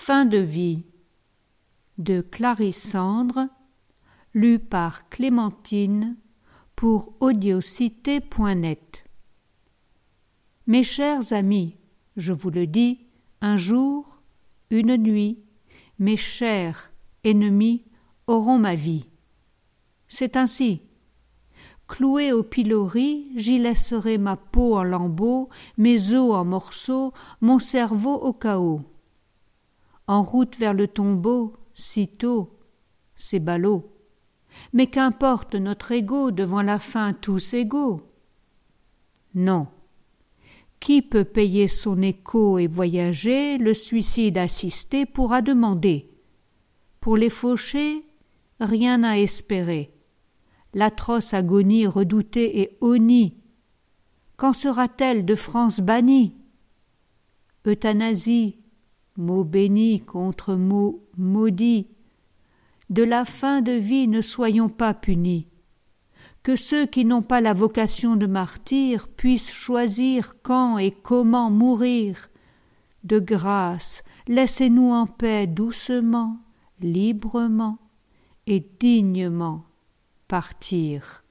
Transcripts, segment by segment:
Fin de vie de Clarissandre, lu par Clémentine pour audiocité.net. Mes chers amis, je vous le dis, un jour, une nuit, mes chers ennemis auront ma vie. C'est ainsi. Cloué au pilori, j'y laisserai ma peau en lambeaux, mes os en morceaux, mon cerveau au chaos. En route vers le tombeau, sitôt, c'est ballot. Mais qu'importe notre ego, devant la fin tous égaux? Non. Qui peut payer son écho et voyager, le suicide assisté pourra demander. Pour les fauchés, rien à espérer. L'atroce agonie redoutée et honnie. Quand sera-t-elle de France bannie? Euthanasie, mot béni contre mot maudit. De la fin de vie ne soyons pas punis. Que ceux qui n'ont pas la vocation de martyrs puissent choisir quand et comment mourir. De grâce, laissez-nous en paix doucement, librement et dignement partir.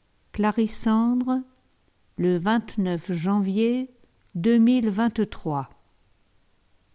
Clarissandre, le 29 janvier 2023.